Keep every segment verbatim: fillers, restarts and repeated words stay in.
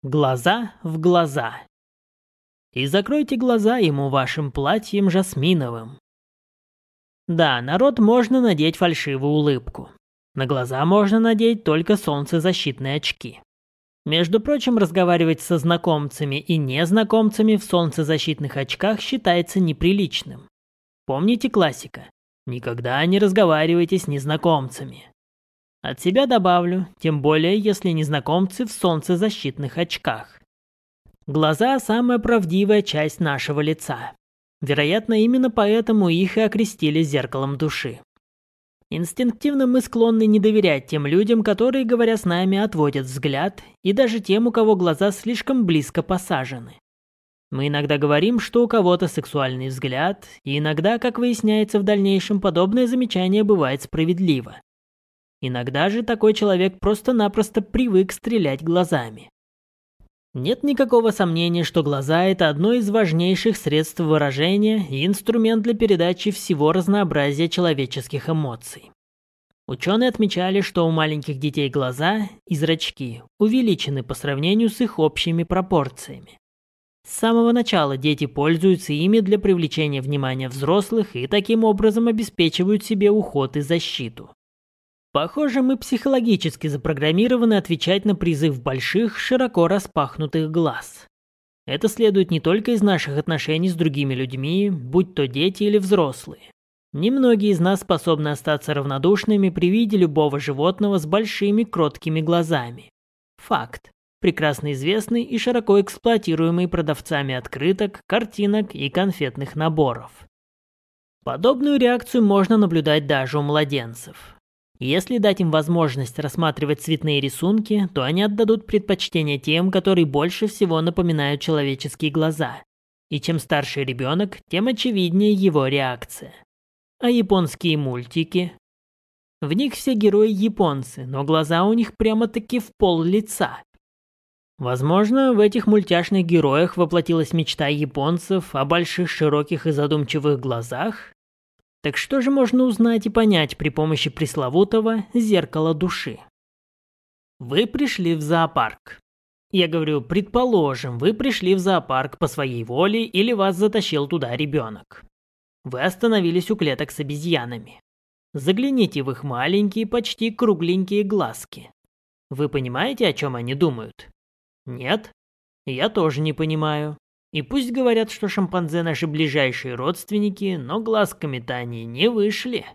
Глаза в глаза. И закройте глаза ему вашим платьем жасминовым. Да, народ можно надеть фальшивую улыбку. На глаза можно надеть только солнцезащитные очки. Между прочим, разговаривать со знакомцами и незнакомцами в солнцезащитных очках считается неприличным. Помните классика? Никогда не разговаривайте с незнакомцами. От себя добавлю, тем более, если незнакомцы в солнцезащитных очках. Глаза – самая правдивая часть нашего лица. Вероятно, именно поэтому их и окрестили зеркалом души. Инстинктивно мы склонны не доверять тем людям, которые, говоря с нами, отводят взгляд, и даже тем, у кого глаза слишком близко посажены. Мы иногда говорим, что у кого-то сексуальный взгляд, и иногда, как выясняется в дальнейшем, подобное замечание бывает справедливо. Иногда же такой человек просто-напросто привык стрелять глазами. Нет никакого сомнения, что глаза – это одно из важнейших средств выражения и инструмент для передачи всего разнообразия человеческих эмоций. Ученые отмечали, что у маленьких детей глаза и зрачки увеличены по сравнению с их общими пропорциями. С самого начала дети пользуются ими для привлечения внимания взрослых и таким образом обеспечивают себе уход и защиту. Похоже, мы психологически запрограммированы отвечать на призыв больших, широко распахнутых глаз. Это следует не только из наших отношений с другими людьми, будь то дети или взрослые. Немногие из нас способны остаться равнодушными при виде любого животного с большими кроткими глазами. Факт, прекрасно известный и широко эксплуатируемый продавцами открыток, картинок и конфетных наборов. Подобную реакцию можно наблюдать даже у младенцев. Если дать им возможность рассматривать цветные рисунки, то они отдадут предпочтение тем, которые больше всего напоминают человеческие глаза. И чем старше ребенок, тем очевиднее его реакция. А японские мультики? В них все герои японцы, но глаза у них прямо-таки в пол лица. Возможно, в этих мультяшных героях воплотилась мечта японцев о больших, широких и задумчивых глазах. Так что же можно узнать и понять при помощи пресловутого зеркала души? Вы пришли в зоопарк. Я говорю, предположим, вы пришли в зоопарк по своей воле или вас затащил туда ребенок. Вы остановились у клеток с обезьянами. Загляните в их маленькие, почти кругленькие глазки. Вы понимаете, о чем они думают? Нет? Я тоже не понимаю. И пусть говорят, что шимпанзе наши ближайшие родственники, но глазками-то они не вышли.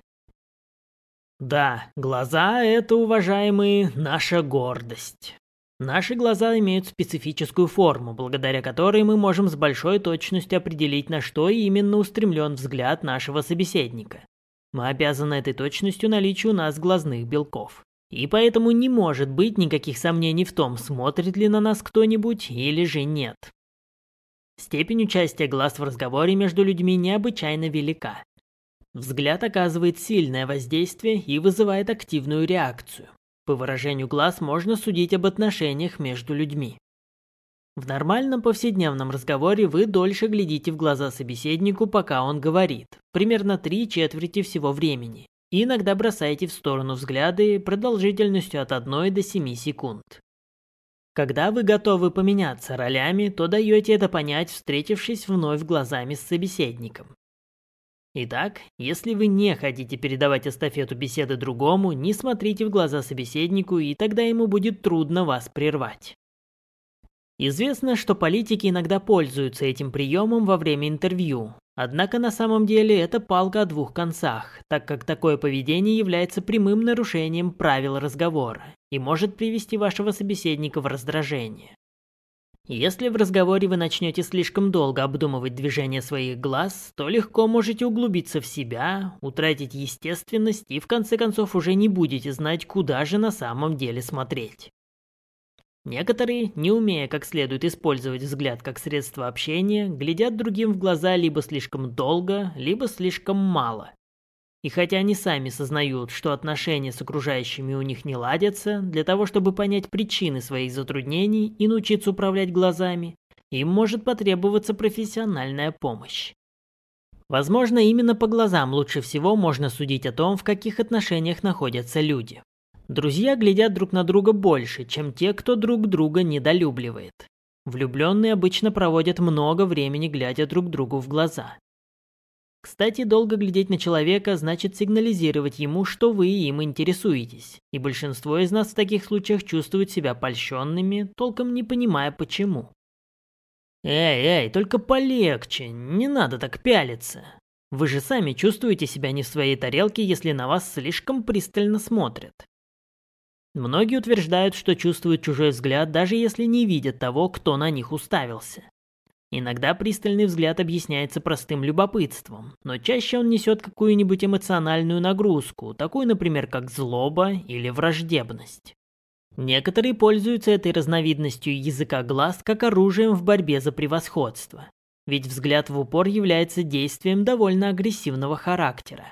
Да, глаза – это, уважаемые, наша гордость. Наши глаза имеют специфическую форму, благодаря которой мы можем с большой точностью определить, на что именно устремлен взгляд нашего собеседника. Мы обязаны этой точностью наличию у нас глазных белков. И поэтому не может быть никаких сомнений в том, смотрит ли на нас кто-нибудь или же нет. Степень участия глаз в разговоре между людьми необычайно велика. Взгляд оказывает сильное воздействие и вызывает активную реакцию. По выражению глаз можно судить об отношениях между людьми. В нормальном повседневном разговоре вы дольше глядите в глаза собеседнику, пока он говорит, примерно три четверти всего времени, и иногда бросаете в сторону взгляды продолжительностью от одной до семи секунд. Когда вы готовы поменяться ролями, то даете это понять, встретившись вновь глазами с собеседником. Итак, если вы не хотите передавать эстафету беседы другому, не смотрите в глаза собеседнику, и тогда ему будет трудно вас прервать. Известно, что политики иногда пользуются этим приемом во время интервью, однако на самом деле это палка о двух концах, так как такое поведение является прямым нарушением правил разговора и может привести вашего собеседника в раздражение. Если в разговоре вы начнете слишком долго обдумывать движения своих глаз, то легко можете углубиться в себя, утратить естественность и в конце концов уже не будете знать, куда же на самом деле смотреть. Некоторые, не умея как следует использовать взгляд как средство общения, глядят другим в глаза либо слишком долго, либо слишком мало. И хотя они сами сознают, что отношения с окружающими у них не ладятся, для того, чтобы понять причины своих затруднений и научиться управлять глазами, им может потребоваться профессиональная помощь. Возможно, именно по глазам лучше всего можно судить о том, в каких отношениях находятся люди. Друзья глядят друг на друга больше, чем те, кто друг друга недолюбливает. Влюбленные обычно проводят много времени, глядя друг другу в глаза. Кстати, долго глядеть на человека значит сигнализировать ему, что вы им интересуетесь, и большинство из нас в таких случаях чувствуют себя польщенными, толком не понимая почему. Эй, эй, только полегче, не надо так пялиться. Вы же сами чувствуете себя не в своей тарелке, если на вас слишком пристально смотрят. Многие утверждают, что чувствуют чужой взгляд, даже если не видят того, кто на них уставился. Иногда пристальный взгляд объясняется простым любопытством, но чаще он несет какую-нибудь эмоциональную нагрузку, такую, например, как злоба или враждебность. Некоторые пользуются этой разновидностью языка глаз как оружием в борьбе за превосходство, ведь взгляд в упор является действием довольно агрессивного характера.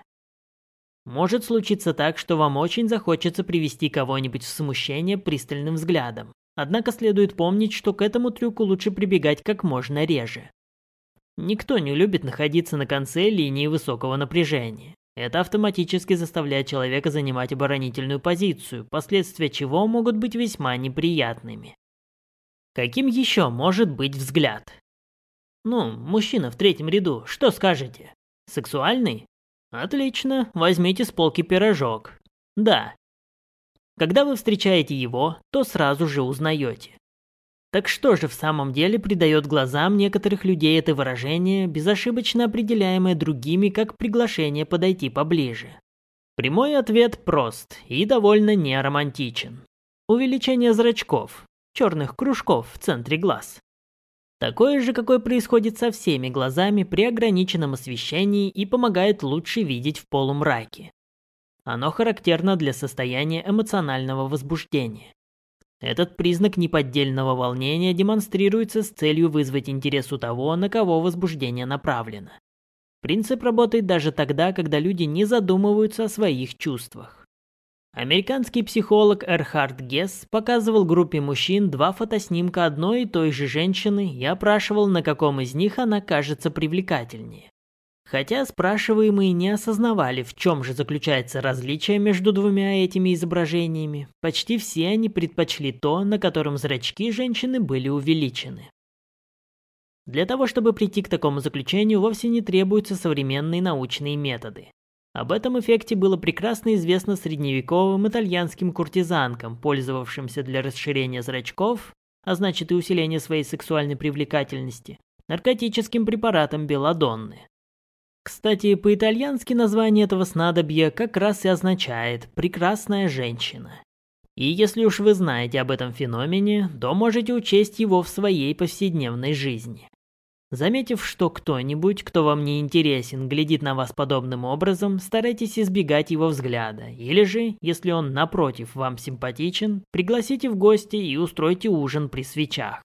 Может случиться так, что вам очень захочется привести кого-нибудь в смущение пристальным взглядом. Однако следует помнить, что к этому трюку лучше прибегать как можно реже. Никто не любит находиться на конце линии высокого напряжения. Это автоматически заставляет человека занимать оборонительную позицию, последствия чего могут быть весьма неприятными. Каким еще может быть взгляд? Ну, мужчина в третьем ряду, что скажете? Сексуальный? Отлично, возьмите с полки пирожок. Да. Когда вы встречаете его, то сразу же узнаете. Так что же в самом деле придает глазам некоторых людей это выражение, безошибочно определяемое другими как приглашение подойти поближе? Прямой ответ прост и довольно неромантичен. Увеличение зрачков, черных кружков в центре глаз. Такое же, какое происходит со всеми глазами при ограниченном освещении и помогает лучше видеть в полумраке. Оно характерно для состояния эмоционального возбуждения. Этот признак неподдельного волнения демонстрируется с целью вызвать интерес у того, на кого возбуждение направлено. Принцип работает даже тогда, когда люди не задумываются о своих чувствах. Американский психолог Эрхард Гесс показывал группе мужчин два фотоснимка одной и той же женщины и опрашивал, на каком из них она кажется привлекательнее. Хотя спрашиваемые не осознавали, в чем же заключается различие между двумя этими изображениями, почти все они предпочли то, на котором зрачки женщины были увеличены. Для того, чтобы прийти к такому заключению, вовсе не требуются современные научные методы. Об этом эффекте было прекрасно известно средневековым итальянским куртизанкам, пользовавшимся для расширения зрачков, а значит и усиления своей сексуальной привлекательности, наркотическим препаратом белладонны. Кстати, по-итальянски название этого снадобья как раз и означает «прекрасная женщина». И если уж вы знаете об этом феномене, то можете учесть его в своей повседневной жизни. Заметив, что кто-нибудь, кто вам не интересен, глядит на вас подобным образом, старайтесь избегать его взгляда, или же, если он напротив вам симпатичен, пригласите в гости и устройте ужин при свечах.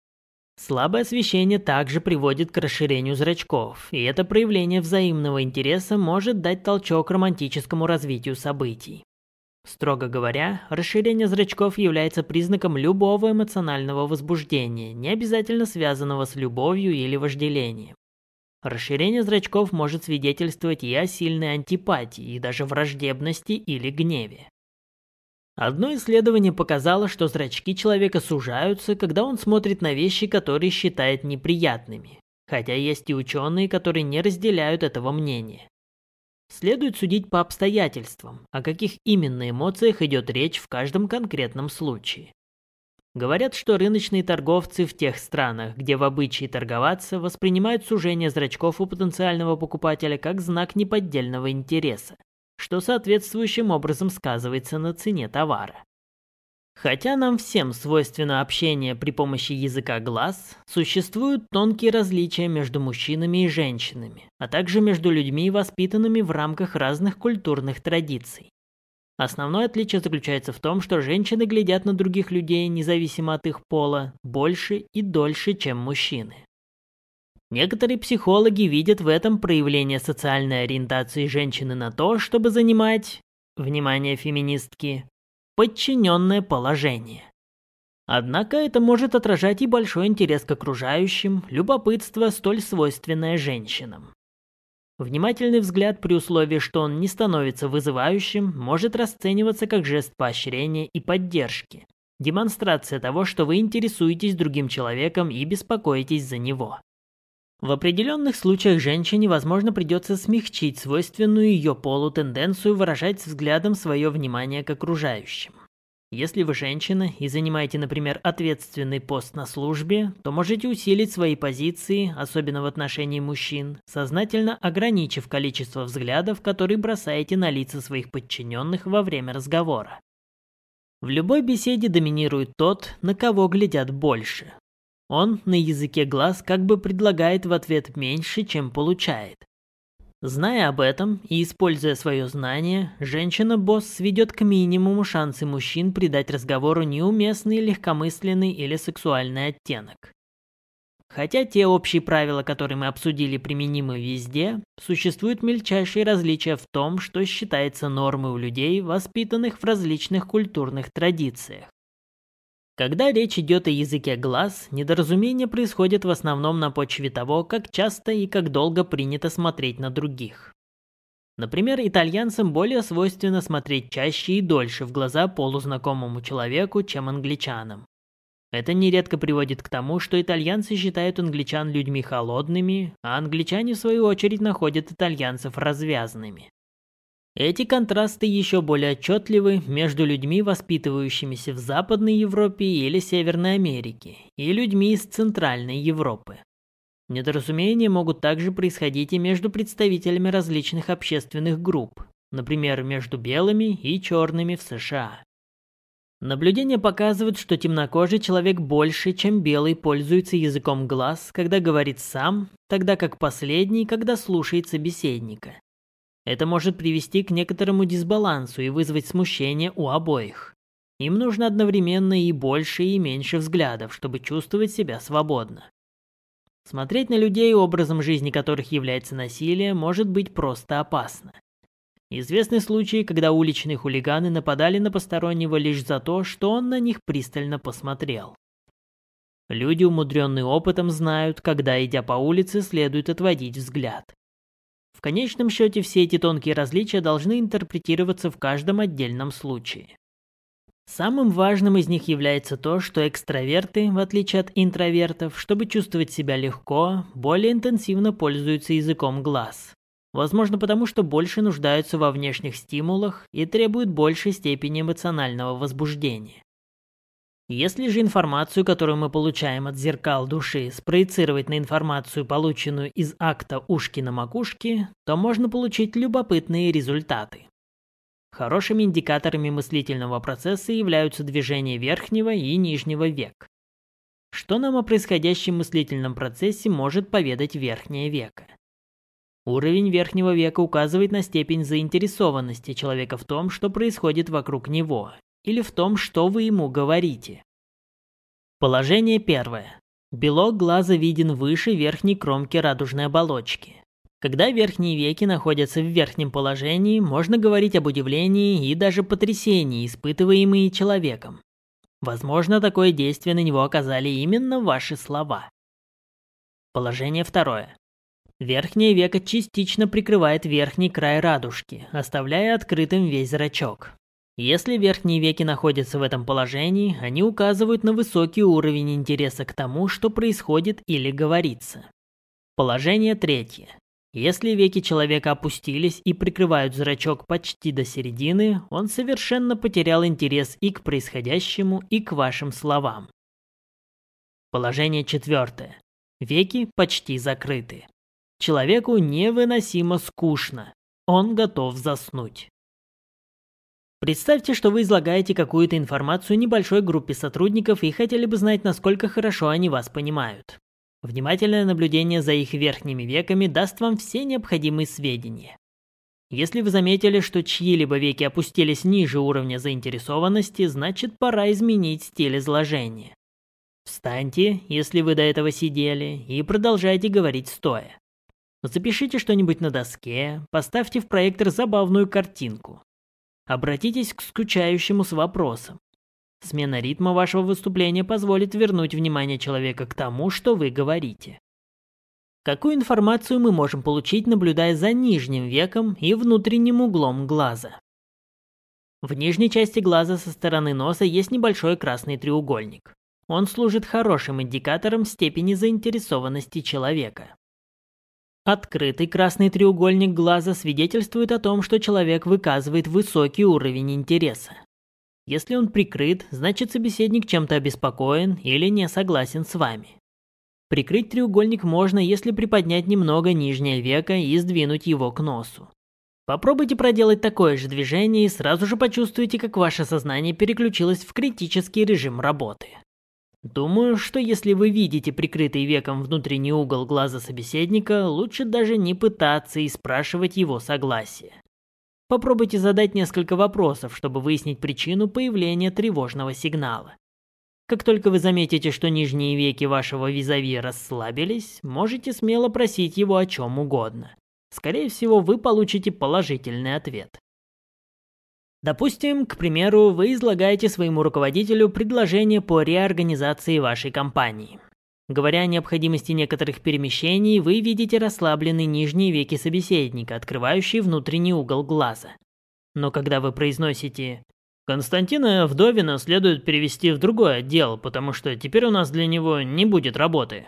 Слабое освещение также приводит к расширению зрачков, и это проявление взаимного интереса может дать толчок романтическому развитию событий. Строго говоря, расширение зрачков является признаком любого эмоционального возбуждения, не обязательно связанного с любовью или вожделением. Расширение зрачков может свидетельствовать и о сильной антипатии, и даже враждебности или гневе. Одно исследование показало, что зрачки человека сужаются, когда он смотрит на вещи, которые считает неприятными, хотя есть и ученые, которые не разделяют этого мнения. Следует судить по обстоятельствам, о каких именно эмоциях идет речь в каждом конкретном случае. Говорят, что рыночные торговцы в тех странах, где в обычае торговаться, воспринимают сужение зрачков у потенциального покупателя как знак неподдельного интереса, что соответствующим образом сказывается на цене товара. Хотя нам всем свойственно общение при помощи языка глаз, существуют тонкие различия между мужчинами и женщинами, а также между людьми, воспитанными в рамках разных культурных традиций. Основное отличие заключается в том, что женщины глядят на других людей, независимо от их пола, больше и дольше, чем мужчины. Некоторые психологи видят в этом проявление социальной ориентации женщины на то, чтобы занимать, внимание феминистки, подчиненное положение. Однако это может отражать и большой интерес к окружающим, любопытство, столь свойственное женщинам. Внимательный взгляд при условии, что он не становится вызывающим, может расцениваться как жест поощрения и поддержки. Демонстрация того, что вы интересуетесь другим человеком и беспокоитесь за него. В определенных случаях женщине, возможно, придется смягчить свойственную ее полу тенденцию выражать взглядом свое внимание к окружающим. Если вы женщина и занимаете, например, ответственный пост на службе, то можете усилить свои позиции, особенно в отношении мужчин, сознательно ограничив количество взглядов, которые бросаете на лица своих подчиненных во время разговора. В любой беседе доминирует тот, на кого глядят больше. Он на языке глаз как бы предлагает в ответ меньше, чем получает. Зная об этом и используя свое знание, женщина-босс сведет к минимуму шансы мужчин придать разговору неуместный, легкомысленный или сексуальный оттенок. Хотя те общие правила, которые мы обсудили, применимы везде, существуют мельчайшие различия в том, что считается нормой у людей, воспитанных в различных культурных традициях. Когда речь идет о языке глаз, недоразумения происходят в основном на почве того, как часто и как долго принято смотреть на других. Например, итальянцам более свойственно смотреть чаще и дольше в глаза полузнакомому человеку, чем англичанам. Это нередко приводит к тому, что итальянцы считают англичан людьми холодными, а англичане, в свою очередь, находят итальянцев развязными. Эти контрасты еще более отчетливы между людьми, воспитывающимися в Западной Европе или Северной Америке, и людьми из Центральной Европы. Недоразумения могут также происходить и между представителями различных общественных групп, например, между белыми и черными в США. Наблюдения показывают, что темнокожий человек больше, чем белый, пользуется языком глаз, когда говорит сам, тогда как последний, когда слушает собеседника. Это может привести к некоторому дисбалансу и вызвать смущение у обоих. Им нужно одновременно и больше, и меньше взглядов, чтобы чувствовать себя свободно. Смотреть на людей, образом жизни которых является насилие, может быть просто опасно. Известны случаи, когда уличные хулиганы нападали на постороннего лишь за то, что он на них пристально посмотрел. Люди, умудренные опытом, знают, когда, идя по улице, следует отводить взгляд. В конечном счете, все эти тонкие различия должны интерпретироваться в каждом отдельном случае. Самым важным из них является то, что экстраверты, в отличие от интровертов, чтобы чувствовать себя легко, более интенсивно пользуются языком глаз. Возможно, потому что больше нуждаются во внешних стимулах и требуют большей степени эмоционального возбуждения. Если же информацию, которую мы получаем от зеркал души, спроецировать на информацию, полученную из акта ушки на макушке, то можно получить любопытные результаты. Хорошими индикаторами мыслительного процесса являются движения верхнего и нижнего век. Что нам о происходящем мыслительном процессе может поведать верхнее веко? Уровень верхнего века указывает на степень заинтересованности человека в том, что происходит вокруг него, или в том, что вы ему говорите. Положение первое. Белок глаза виден выше верхней кромки радужной оболочки. Когда верхние веки находятся в верхнем положении, можно говорить об удивлении и даже потрясении, испытываемые человеком. Возможно, такое действие на него оказали именно ваши слова. Положение второе. Верхнее веко частично прикрывает верхний край радужки, оставляя открытым весь зрачок. Если верхние веки находятся в этом положении, они указывают на высокий уровень интереса к тому, что происходит или говорится. Положение третье. Если веки человека опустились и прикрывают зрачок почти до середины, он совершенно потерял интерес и к происходящему, и к вашим словам. Положение четвертое. Веки почти закрыты. Человеку невыносимо скучно. Он готов заснуть. Представьте, что вы излагаете какую-то информацию небольшой группе сотрудников и хотели бы знать, насколько хорошо они вас понимают. Внимательное наблюдение за их верхними веками даст вам все необходимые сведения. Если вы заметили, что чьи-либо веки опустились ниже уровня заинтересованности, значит, пора изменить стиль изложения. Встаньте, если вы до этого сидели, и продолжайте говорить стоя. Запишите что-нибудь на доске, поставьте в проектор забавную картинку. Обратитесь к скучающему с вопросом. Смена ритма вашего выступления позволит вернуть внимание человека к тому, что вы говорите. Какую информацию мы можем получить, наблюдая за нижним веком и внутренним углом глаза? В нижней части глаза со стороны носа есть небольшой красный треугольник. Он служит хорошим индикатором степени заинтересованности человека. Открытый красный треугольник глаза свидетельствует о том, что человек выказывает высокий уровень интереса. Если он прикрыт, значит собеседник чем-то обеспокоен или не согласен с вами. Прикрыть треугольник можно, если приподнять немного нижнее веко и сдвинуть его к носу. Попробуйте проделать такое же движение и сразу же почувствуете, как ваше сознание переключилось в критический режим работы. Думаю, что если вы видите прикрытый веком внутренний угол глаза собеседника, лучше даже не пытаться и спрашивать его согласия. Попробуйте задать несколько вопросов, чтобы выяснить причину появления тревожного сигнала. Как только вы заметите, что нижние веки вашего визави расслабились, можете смело просить его о чем угодно. Скорее всего, вы получите положительный ответ. Допустим, к примеру, вы излагаете своему руководителю предложение по реорганизации вашей компании. Говоря о необходимости некоторых перемещений, вы видите расслабленные нижние веки собеседника, открывающие внутренний угол глаза. Но когда вы произносите «Константина Вдовина следует перевести в другой отдел, потому что теперь у нас для него не будет работы»,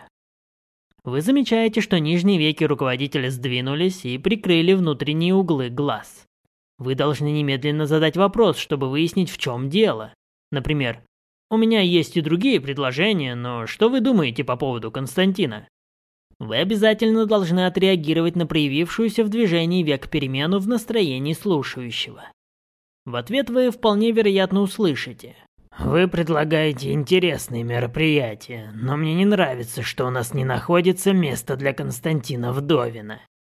вы замечаете, что нижние веки руководителя сдвинулись и прикрыли внутренние углы глаз. Вы должны немедленно задать вопрос, чтобы выяснить, в чем дело. Например, «У меня есть и другие предложения, но что вы думаете по поводу Константина?» Вы обязательно должны отреагировать на проявившуюся в движении век перемену в настроении слушающего. В ответ вы вполне вероятно услышите: «Вы предлагаете интересные мероприятия, но мне не нравится, что у нас не находится место для Константина Вдовина».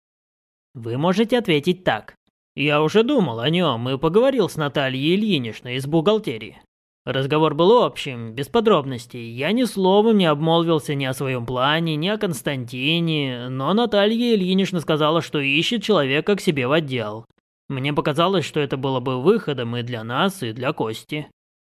Вы можете ответить так: «Я уже думал о нем и поговорил с Натальей Ильиничной из бухгалтерии. Разговор был общим, без подробностей. Я ни словом не обмолвился ни о своем плане, ни о Константине, но Наталья Ильинична сказала, что ищет человека к себе в отдел. Мне показалось, что это было бы выходом и для нас, и для Кости».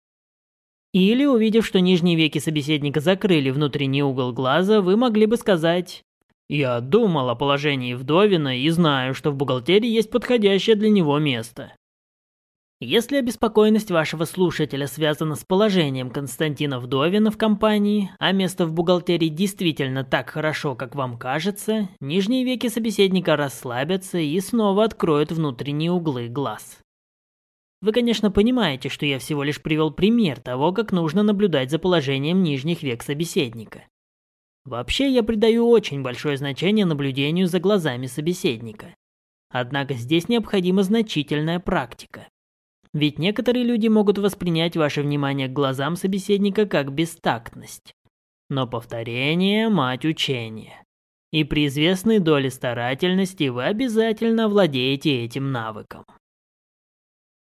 Или, увидев, что нижние веки собеседника закрыли внутренний угол глаза, вы могли бы сказать: «Я думал о положении Вдовина и знаю, что в бухгалтерии есть подходящее для него место». Если обеспокоенность вашего слушателя связана с положением Константина Вдовина в компании, а место в бухгалтерии действительно так хорошо, как вам кажется, нижние веки собеседника расслабятся и снова откроют внутренние углы глаз. Вы, конечно, понимаете, что я всего лишь привел пример того, как нужно наблюдать за положением нижних век собеседника. Вообще, я придаю очень большое значение наблюдению за глазами собеседника. Однако здесь необходима значительная практика. Ведь некоторые люди могут воспринять ваше внимание к глазам собеседника как бестактность. Но повторение – мать учения. И при известной доле старательности вы обязательно овладеете этим навыком.